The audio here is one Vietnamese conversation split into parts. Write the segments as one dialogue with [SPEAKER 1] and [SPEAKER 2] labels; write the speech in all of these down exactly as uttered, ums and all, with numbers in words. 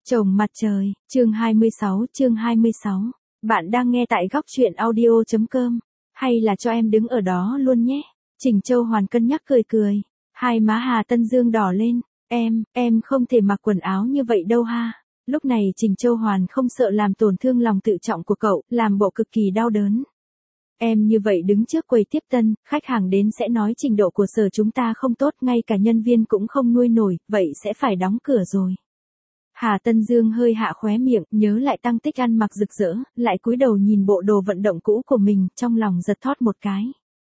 [SPEAKER 1] Chồng mặt trời, chương hai mươi sáu, chương hai mươi sáu. Bạn đang nghe tại góc truyện audio chấm com. Hay là cho em đứng ở đó luôn nhé. Trình Châu Hoàn cân nhắc cười cười. Hai má Hà Tân Dương đỏ lên. Em, em không thể mặc quần áo như vậy đâu ha. Lúc này Trình Châu Hoàn không sợ làm tổn thương lòng tự trọng của cậu, làm bộ cực kỳ đau đớn. Em như vậy đứng trước quầy tiếp tân, khách hàng đến sẽ nói trình độ của sở chúng ta không tốt, ngay cả nhân viên cũng không nuôi nổi, vậy sẽ phải đóng cửa rồi. Hà Tân Dương hơi hạ khóe miệng, nhớ lại Tăng Tích ăn mặc rực rỡ, lại cúi đầu nhìn bộ đồ vận động cũ của mình, trong lòng giật thót một cái.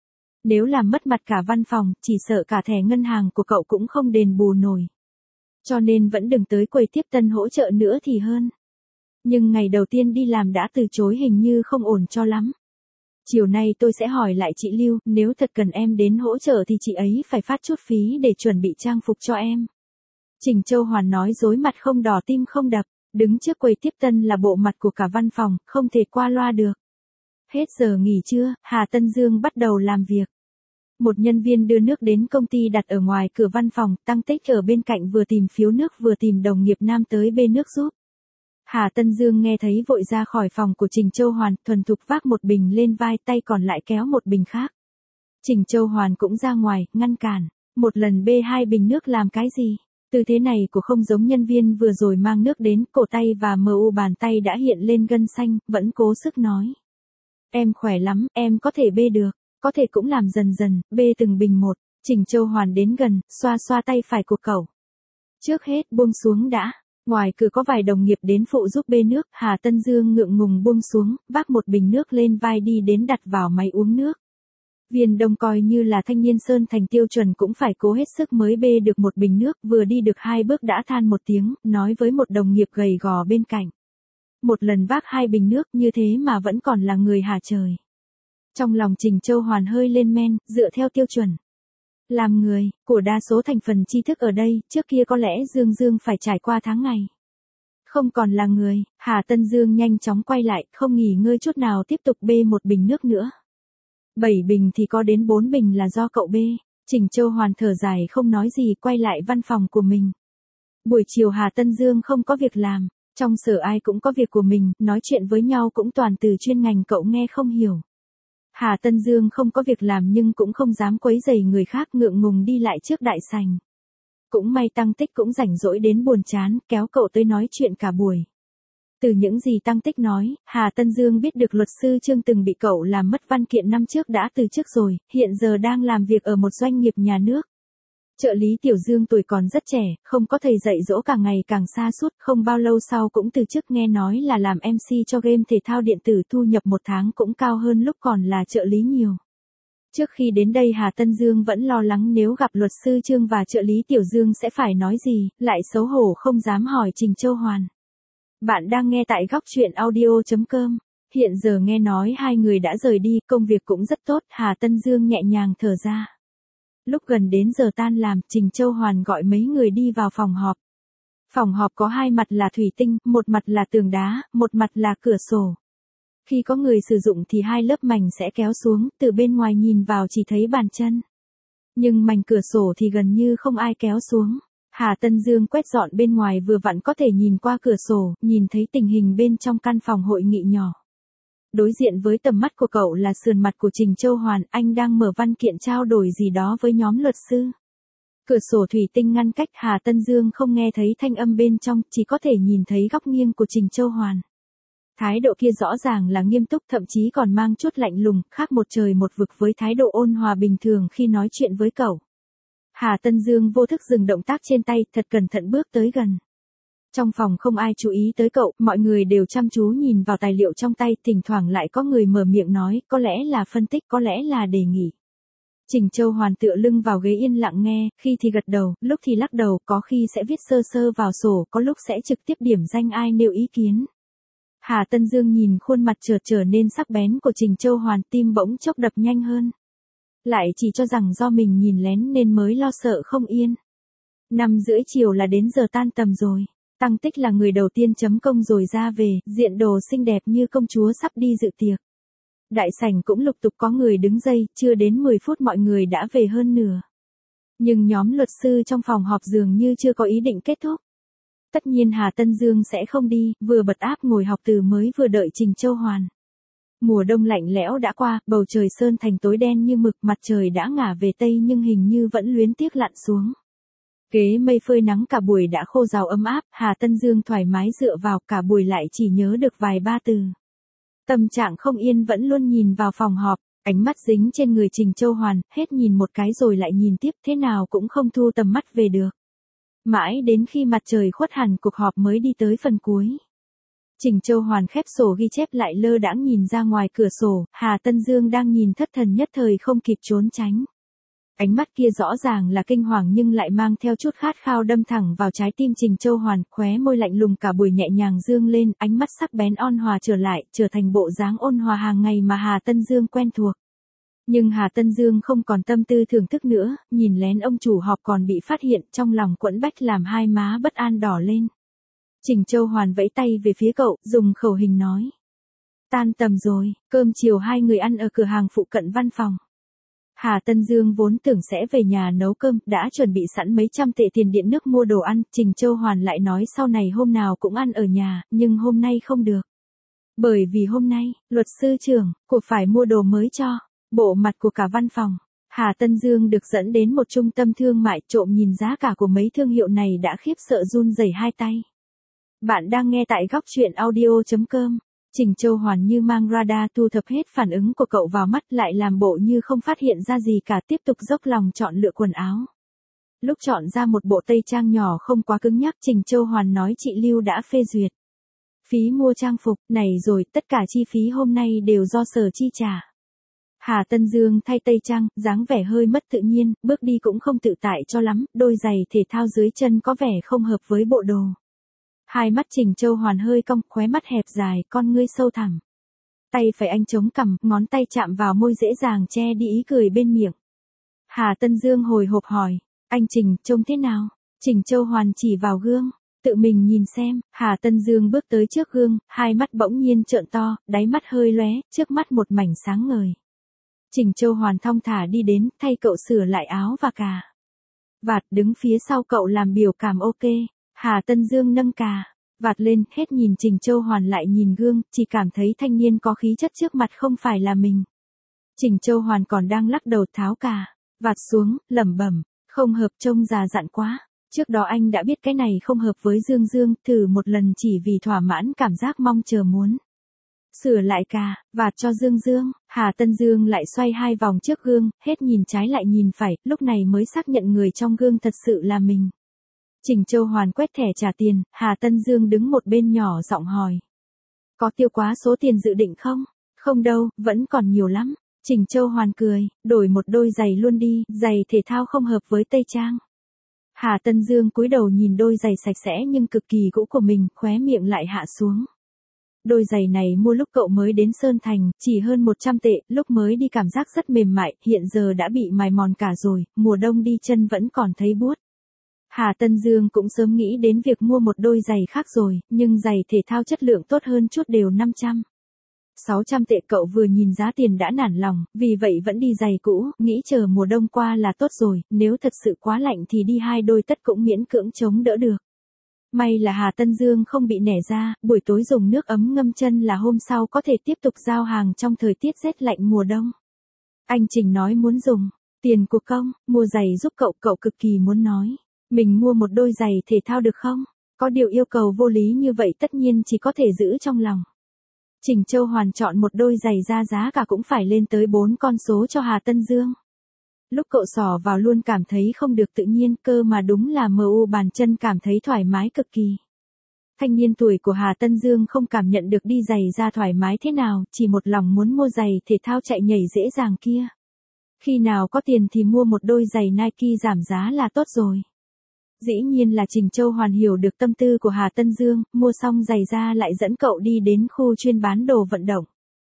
[SPEAKER 1] Nếu làm mất mặt cả văn phòng, chỉ sợ cả thẻ ngân hàng của cậu cũng không đền bù nổi. Cho nên vẫn đừng tới quầy tiếp tân hỗ trợ nữa thì hơn. Nhưng ngày đầu tiên đi làm đã từ chối hình như không ổn cho lắm. Chiều nay tôi sẽ hỏi lại chị Lưu, nếu thật cần em đến hỗ trợ thì chị ấy phải phát chút phí để chuẩn bị trang phục cho em. Trình Châu Hoàn nói dối mặt không đỏ tim không đập, đứng trước quầy tiếp tân là bộ mặt của cả văn phòng, không thể qua loa được. Hết giờ nghỉ trưa, Hà Tân Dương bắt đầu làm việc. Một nhân viên đưa nước đến công ty đặt ở ngoài cửa văn phòng, Tăng Tích ở bên cạnh vừa tìm phiếu nước vừa tìm đồng nghiệp nam tới bê nước giúp. Hà Tân Dương nghe thấy vội ra khỏi phòng của Trình Châu Hoàn, thuần thục vác một bình lên vai, tay còn lại kéo một bình khác. Trình Châu Hoàn cũng ra ngoài, ngăn cản. Một lần bê hai bình nước làm cái gì? Tư thế này của không giống nhân viên vừa rồi mang nước đến, cổ tay và mờ u bàn tay đã hiện lên gân xanh, vẫn cố sức nói. Em khỏe lắm, em có thể bê được, có thể cũng làm dần dần, bê từng bình một. Trình Châu Hoàn đến gần, xoa xoa tay phải của cậu. Trước hết buông xuống đã. Ngoài cửa có vài đồng nghiệp đến phụ giúp bê nước, Hà Tân Dương ngượng ngùng buông xuống, vác một bình nước lên vai đi đến đặt vào máy uống nước. Viên Đông coi như là thanh niên Sơn Thành tiêu chuẩn cũng phải cố hết sức mới bê được một bình nước, vừa đi được hai bước đã than một tiếng, nói với một đồng nghiệp gầy gò bên cạnh. Một lần vác hai bình nước như thế mà vẫn còn là người hả trời. Trong lòng Trình Châu Hoàn hơi lên men, dựa theo tiêu chuẩn. Làm người, của đa số thành phần tri thức ở đây, trước kia có lẽ Dương Dương phải trải qua tháng ngày. Không còn là người, Hà Tân Dương nhanh chóng quay lại, không nghỉ ngơi chút nào tiếp tục bê một bình nước nữa. Bảy bình thì có đến bốn bình là do cậu bê. Trình Châu Hoàn thở dài không nói gì, quay lại văn phòng của mình. Buổi chiều Hà Tân Dương không có việc làm, trong sở ai cũng có việc của mình, nói chuyện với nhau cũng toàn từ chuyên ngành cậu nghe không hiểu. Hà Tân Dương không có việc làm nhưng cũng không dám quấy rầy người khác, ngượng ngùng đi lại trước đại sảnh. Cũng may Tăng Tích cũng rảnh rỗi đến buồn chán, kéo cậu tới nói chuyện cả buổi. Từ những gì Tăng Tích nói, Hà Tân Dương biết được luật sư Trương từng bị cậu làm mất văn kiện năm trước đã từ chức rồi, hiện giờ đang làm việc ở một doanh nghiệp nhà nước. Trợ lý Tiểu Dương tuổi còn rất trẻ, không có thầy dạy dỗ càng ngày càng xa sút, không bao lâu sau cũng từ chức, nghe nói là làm em xê cho game thể thao điện tử, thu nhập một tháng cũng cao hơn lúc còn là trợ lý nhiều. Trước khi đến đây Hà Tân Dương vẫn lo lắng nếu gặp luật sư Trương và trợ lý Tiểu Dương sẽ phải nói gì, lại xấu hổ không dám hỏi Trình Châu Hoàn. Bạn đang nghe tại góc truyện audio chấm com. Hiện giờ nghe nói hai người đã rời đi, công việc cũng rất tốt, Hà Tân Dương nhẹ nhàng thở ra. Lúc gần đến giờ tan làm, Trình Châu Hoàn gọi mấy người đi vào phòng họp. Phòng họp có hai mặt là thủy tinh, một mặt là tường đá, một mặt là cửa sổ. Khi có người sử dụng thì hai lớp mảnh sẽ kéo xuống, từ bên ngoài nhìn vào chỉ thấy bàn chân. Nhưng mảnh cửa sổ thì gần như không ai kéo xuống. Hà Tân Dương quét dọn bên ngoài vừa vặn có thể nhìn qua cửa sổ, nhìn thấy tình hình bên trong căn phòng hội nghị nhỏ. Đối diện với tầm mắt của cậu là sườn mặt của Trình Châu Hoàn, anh đang mở văn kiện trao đổi gì đó với nhóm luật sư. Cửa sổ thủy tinh ngăn cách, Hà Tân Dương không nghe thấy thanh âm bên trong, chỉ có thể nhìn thấy góc nghiêng của Trình Châu Hoàn. Thái độ kia rõ ràng là nghiêm túc, thậm chí còn mang chút lạnh lùng, khác một trời một vực với thái độ ôn hòa bình thường khi nói chuyện với cậu. Hà Tân Dương vô thức dừng động tác trên tay, thật cẩn thận bước tới gần. Trong phòng không ai chú ý tới cậu, mọi người đều chăm chú nhìn vào tài liệu trong tay, thỉnh thoảng lại có người mở miệng nói, có lẽ là phân tích, có lẽ là đề nghị. Trình Châu Hoàn tựa lưng vào ghế yên lặng nghe, khi thì gật đầu, lúc thì lắc đầu, có khi sẽ viết sơ sơ vào sổ, có lúc sẽ trực tiếp điểm danh ai nêu ý kiến. Hà Tân Dương nhìn khuôn mặt chợt trở nên sắc bén của Trình Châu Hoàn, tim bỗng chốc đập nhanh hơn. Lại chỉ cho rằng do mình nhìn lén nên mới lo sợ không yên. Năm rưỡi chiều là đến giờ tan tầm rồi. Tăng Tích là người đầu tiên chấm công rồi ra về, diện đồ xinh đẹp như công chúa sắp đi dự tiệc. Đại sảnh cũng lục tục có người đứng dây, chưa đến mười phút mọi người đã về hơn nửa. Nhưng nhóm luật sư trong phòng họp dường như chưa có ý định kết thúc. Tất nhiên Hà Tân Dương sẽ không đi, vừa bật áp ngồi học từ mới vừa đợi Trình Châu Hoàn. Mùa đông lạnh lẽo đã qua, bầu trời sơn thành tối đen như mực, mặt trời đã ngả về tây nhưng hình như vẫn luyến tiếc lặn xuống. Ghế mây phơi nắng cả buổi đã khô ráo ấm áp, Hà Tân Dương thoải mái dựa vào, cả buổi lại chỉ nhớ được vài ba từ. Tâm trạng không yên vẫn luôn nhìn vào phòng họp, ánh mắt dính trên người Trình Châu Hoàn, hết nhìn một cái rồi lại nhìn tiếp, thế nào cũng không thu tầm mắt về được. Mãi đến khi mặt trời khuất hẳn cuộc họp mới đi tới phần cuối. Trình Châu Hoàn khép sổ ghi chép lại lơ đãng nhìn ra ngoài cửa sổ, Hà Tân Dương đang nhìn thất thần nhất thời không kịp trốn tránh. Ánh mắt kia rõ ràng là kinh hoàng nhưng lại mang theo chút khát khao đâm thẳng vào trái tim Trình Châu Hoàn, khóe môi lạnh lùng cả buổi nhẹ nhàng dương lên, ánh mắt sắc bén ôn hòa trở lại, trở thành bộ dáng ôn hòa hàng ngày mà Hà Tân Dương quen thuộc. Nhưng Hà Tân Dương không còn tâm tư thưởng thức nữa, nhìn lén ông chủ họp còn bị phát hiện, trong lòng quẫn bách làm hai má bất an đỏ lên. Trình Châu Hoàn vẫy tay về phía cậu, dùng khẩu hình nói. Tan tầm rồi, cơm chiều hai người ăn ở cửa hàng phụ cận văn phòng. Hà Tân Dương vốn tưởng sẽ về nhà nấu cơm, đã chuẩn bị sẵn mấy trăm tệ tiền điện nước mua đồ ăn, Trình Châu Hoàn lại nói sau này hôm nào cũng ăn ở nhà, nhưng hôm nay không được. Bởi vì hôm nay, luật sư trưởng, cô phải mua đồ mới cho, bộ mặt của cả văn phòng. Hà Tân Dương được dẫn đến một trung tâm thương mại, trộm nhìn giá cả của mấy thương hiệu này đã khiếp sợ run rẩy hai tay. Bạn đang nghe tại góc truyện audio chấm com. Trình Châu Hoàn như mang radar thu thập hết phản ứng của cậu vào mắt, lại làm bộ như không phát hiện ra gì cả, tiếp tục dốc lòng chọn lựa quần áo. Lúc chọn ra một bộ tây trang nhỏ không quá cứng nhắc, Trình Châu Hoàn nói chị Lưu đã phê duyệt. Phí mua trang phục, này rồi, tất cả chi phí hôm nay đều do sở chi trả. Hà Tân Dương thay tây trang, dáng vẻ hơi mất tự nhiên, bước đi cũng không tự tại cho lắm, đôi giày thể thao dưới chân có vẻ không hợp với bộ đồ. Hai mắt Trình Châu Hoàn hơi cong, khóe mắt hẹp dài, con ngươi sâu thẳm. Tay phải anh chống cằm, ngón tay chạm vào môi dễ dàng che đi ý cười bên miệng. Hà Tân Dương hồi hộp hỏi, anh Trình, trông thế nào? Trình Châu Hoàn chỉ vào gương, tự mình nhìn xem. Hà Tân Dương bước tới trước gương, hai mắt bỗng nhiên trợn to, đáy mắt hơi lóe, trước mắt một mảnh sáng ngời. Trình Châu Hoàn thong thả đi đến, thay cậu sửa lại áo và cà vạt, đứng phía sau cậu làm biểu cảm ok. Hà Tân Dương nâng cà vạt lên, hết nhìn Trình Châu Hoàn lại nhìn gương, chỉ cảm thấy thanh niên có khí chất trước mặt không phải là mình. Trình Châu Hoàn còn đang lắc đầu tháo cà vạt xuống, lẩm bẩm, không hợp, trông già dặn quá. Trước đó anh đã biết cái này không hợp với Dương Dương, thử một lần chỉ vì thỏa mãn cảm giác mong chờ muốn. Sửa lại cà vạt cho Dương Dương, Hà Tân Dương lại xoay hai vòng trước gương, hết nhìn trái lại nhìn phải, lúc này mới xác nhận người trong gương thật sự là mình. Trình Châu Hoàn quét thẻ trả tiền, Hà Tân Dương đứng một bên nhỏ giọng hỏi. Có tiêu quá số tiền dự định không? Không đâu, vẫn còn nhiều lắm. Trình Châu Hoàn cười, đổi một đôi giày luôn đi, giày thể thao không hợp với tây trang. Hà Tân Dương cúi đầu nhìn đôi giày sạch sẽ nhưng cực kỳ cũ của mình, khóe miệng lại hạ xuống. Đôi giày này mua lúc cậu mới đến Sơn Thành, chỉ hơn một trăm tệ, lúc mới đi cảm giác rất mềm mại, hiện giờ đã bị mài mòn cả rồi, mùa đông đi chân vẫn còn thấy buốt. Hà Tân Dương cũng sớm nghĩ đến việc mua một đôi giày khác rồi, nhưng giày thể thao chất lượng tốt hơn chút đều năm trăm. sáu trăm tệ, cậu vừa nhìn giá tiền đã nản lòng, vì vậy vẫn đi giày cũ, nghĩ chờ mùa đông qua là tốt rồi, nếu thật sự quá lạnh thì đi hai đôi tất cũng miễn cưỡng chống đỡ được. May là Hà Tân Dương không bị nẻ ra, buổi tối dùng nước ấm ngâm chân là hôm sau có thể tiếp tục giao hàng trong thời tiết rét lạnh mùa đông. Anh Trình nói muốn dùng tiền của công, mua giày giúp cậu, cậu cực kỳ muốn nói. Mình mua một đôi giày thể thao được không? Có điều yêu cầu vô lý như vậy tất nhiên chỉ có thể giữ trong lòng. Trình Châu Hoàn chọn một đôi giày ra giá cả cũng phải lên tới bốn con số cho Hà Tân Dương. Lúc cậu sỏ vào luôn cảm thấy không được tự nhiên, cơ mà đúng là mờ u bàn chân cảm thấy thoải mái cực kỳ. Thanh niên tuổi của Hà Tân Dương không cảm nhận được đi giày ra thoải mái thế nào, chỉ một lòng muốn mua giày thể thao chạy nhảy dễ dàng kia. Khi nào có tiền thì mua một đôi giày Nike giảm giá là tốt rồi. Dĩ nhiên là Trình Châu Hoàn hiểu được tâm tư của Hà Tân Dương, mua xong giày ra lại dẫn cậu đi đến khu chuyên bán đồ vận động.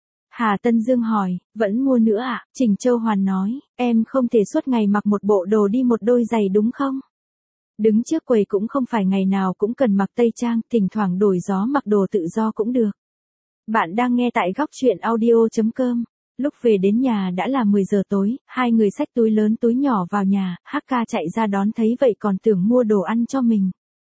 [SPEAKER 1] Hà Tân Dương hỏi, vẫn mua nữa à? Trình Châu Hoàn nói, em không thể suốt ngày mặc một bộ đồ đi một đôi giày đúng không? Đứng trước quầy cũng không phải ngày nào cũng cần mặc tây trang, thỉnh thoảng đổi gió mặc đồ tự do cũng được. Bạn đang nghe tại góc truyện audio chấm com. Lúc về đến nhà đã là mười giờ tối, hai người xách túi lớn túi nhỏ vào nhà, hát ca chạy ra đón thấy vậy còn tưởng mua đồ ăn cho mình.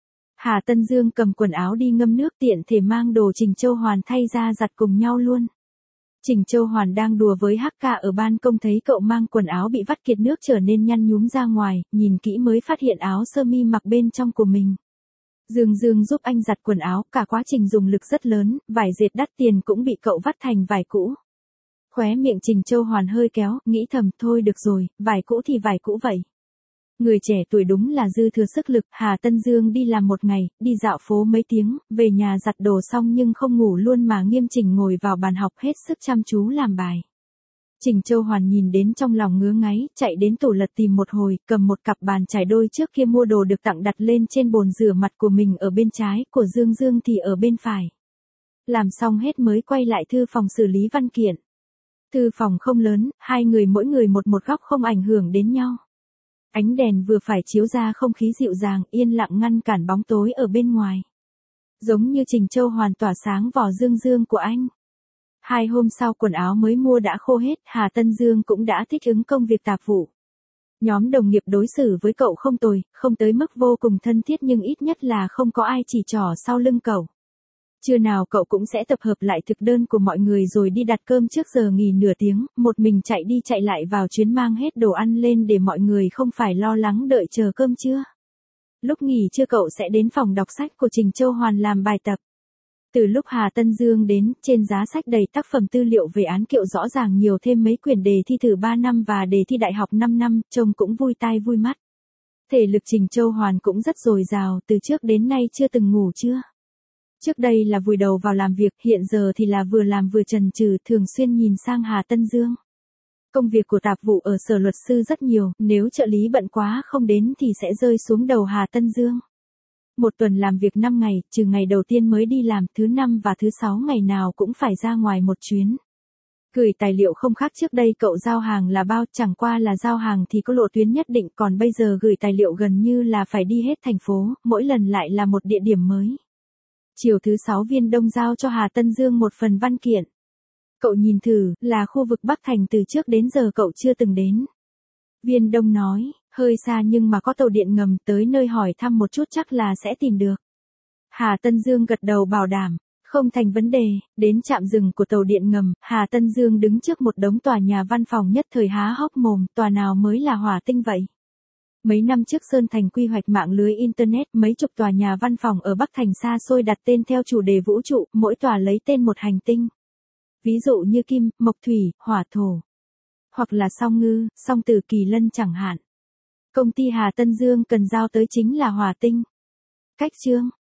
[SPEAKER 1] Hà Tân Dương cầm quần áo đi ngâm nước tiện thể mang đồ Trình Châu Hoàn thay ra giặt cùng nhau luôn. Trình Châu Hoàn đang đùa với Hắc Ca ở ban công thấy cậu mang quần áo bị vắt kiệt nước trở nên nhăn nhúm ra ngoài, nhìn kỹ mới phát hiện áo sơ mi mặc bên trong của mình. Dương Dương giúp anh giặt quần áo, cả quá trình dùng lực rất lớn, vải dệt đắt tiền cũng bị cậu vắt thành vải cũ. Khóe miệng Trình Châu Hoàn hơi kéo, nghĩ thầm thôi được rồi, vải cũ thì vải cũ vậy. Người trẻ tuổi đúng là dư thừa sức lực. Hà Tân Dương đi làm một ngày, đi dạo phố mấy tiếng, về nhà giặt đồ xong nhưng không ngủ luôn mà nghiêm chỉnh ngồi vào bàn học hết sức chăm chú làm bài. Trình Châu Hoàn nhìn đến trong lòng ngứa ngáy, chạy đến tủ lật tìm một hồi, cầm một cặp bàn chải đôi trước kia mua đồ được tặng đặt lên trên bồn rửa mặt của mình ở bên trái, của Dương Dương thì ở bên phải. Làm xong hết mới quay lại thư phòng xử lý văn kiện. Thư phòng không lớn, hai người mỗi người một một góc không ảnh hưởng đến nhau. Ánh đèn vừa phải chiếu ra không khí dịu dàng, yên lặng ngăn cản bóng tối ở bên ngoài. Giống như Trình Châu Hoàn tỏa sáng vỏ Dương Dương của anh. Hai hôm sau quần áo mới mua đã khô hết, Hà Tân Dương cũng đã thích ứng công việc tạp vụ. Nhóm đồng nghiệp đối xử với cậu không tồi, không tới mức vô cùng thân thiết nhưng ít nhất là không có ai chỉ trỏ sau lưng cậu. Trưa nào cậu cũng sẽ tập hợp lại thực đơn của mọi người rồi đi đặt cơm trước giờ nghỉ nửa tiếng, một mình chạy đi chạy lại vào chuyến mang hết đồ ăn lên để mọi người không phải lo lắng đợi chờ cơm trưa. Lúc nghỉ trưa cậu sẽ đến phòng đọc sách của Trình Châu Hoàn làm bài tập. Từ lúc Hà Tân Dương đến, trên giá sách đầy tác phẩm tư liệu về án kiệu rõ ràng nhiều thêm mấy quyển đề thi thử ba năm và đề thi đại học năm năm, trông cũng vui tai vui mắt. Thể lực Trình Châu Hoàn cũng rất dồi dào, từ trước đến nay chưa từng ngủ trưa. Trước đây là vùi đầu vào làm việc, hiện giờ thì là vừa làm vừa chần chừ, thường xuyên nhìn sang Hà Tân Dương. Công việc của tạp vụ ở sở luật sư rất nhiều, nếu trợ lý bận quá không đến thì sẽ rơi xuống đầu Hà Tân Dương. Một tuần làm việc năm ngày, trừ ngày đầu tiên mới đi làm, thứ năm và thứ sáu ngày nào cũng phải ra ngoài một chuyến. Gửi tài liệu không khác trước đây cậu giao hàng là bao, chẳng qua là giao hàng thì có lộ tuyến nhất định, còn bây giờ gửi tài liệu gần như là phải đi hết thành phố, mỗi lần lại là một địa điểm mới. Chiều thứ sáu Viên Đông giao cho Hà Tân Dương một phần văn kiện. Cậu nhìn thử, là khu vực Bắc Thành từ trước đến giờ cậu chưa từng đến. Viên Đông nói, hơi xa nhưng mà có tàu điện ngầm, tới nơi hỏi thăm một chút chắc là sẽ tìm được. Hà Tân Dương gật đầu bảo đảm, không thành vấn đề. Đến trạm dừng của tàu điện ngầm, Hà Tân Dương đứng trước một đống tòa nhà văn phòng nhất thời há hốc mồm, tòa nào mới là hỏa tinh vậy? Mấy năm trước Sơn Thành quy hoạch mạng lưới Internet, mấy chục tòa nhà văn phòng ở Bắc Thành xa xôi đặt tên theo chủ đề vũ trụ, mỗi tòa lấy tên một hành tinh. Ví dụ như Kim, Mộc Thủy, Hỏa Thổ. Hoặc là Song Ngư, Song Tử Kỳ Lân chẳng hạn. Công ty Hà Tân Dương cần giao tới chính là hỏa tinh. Cách chương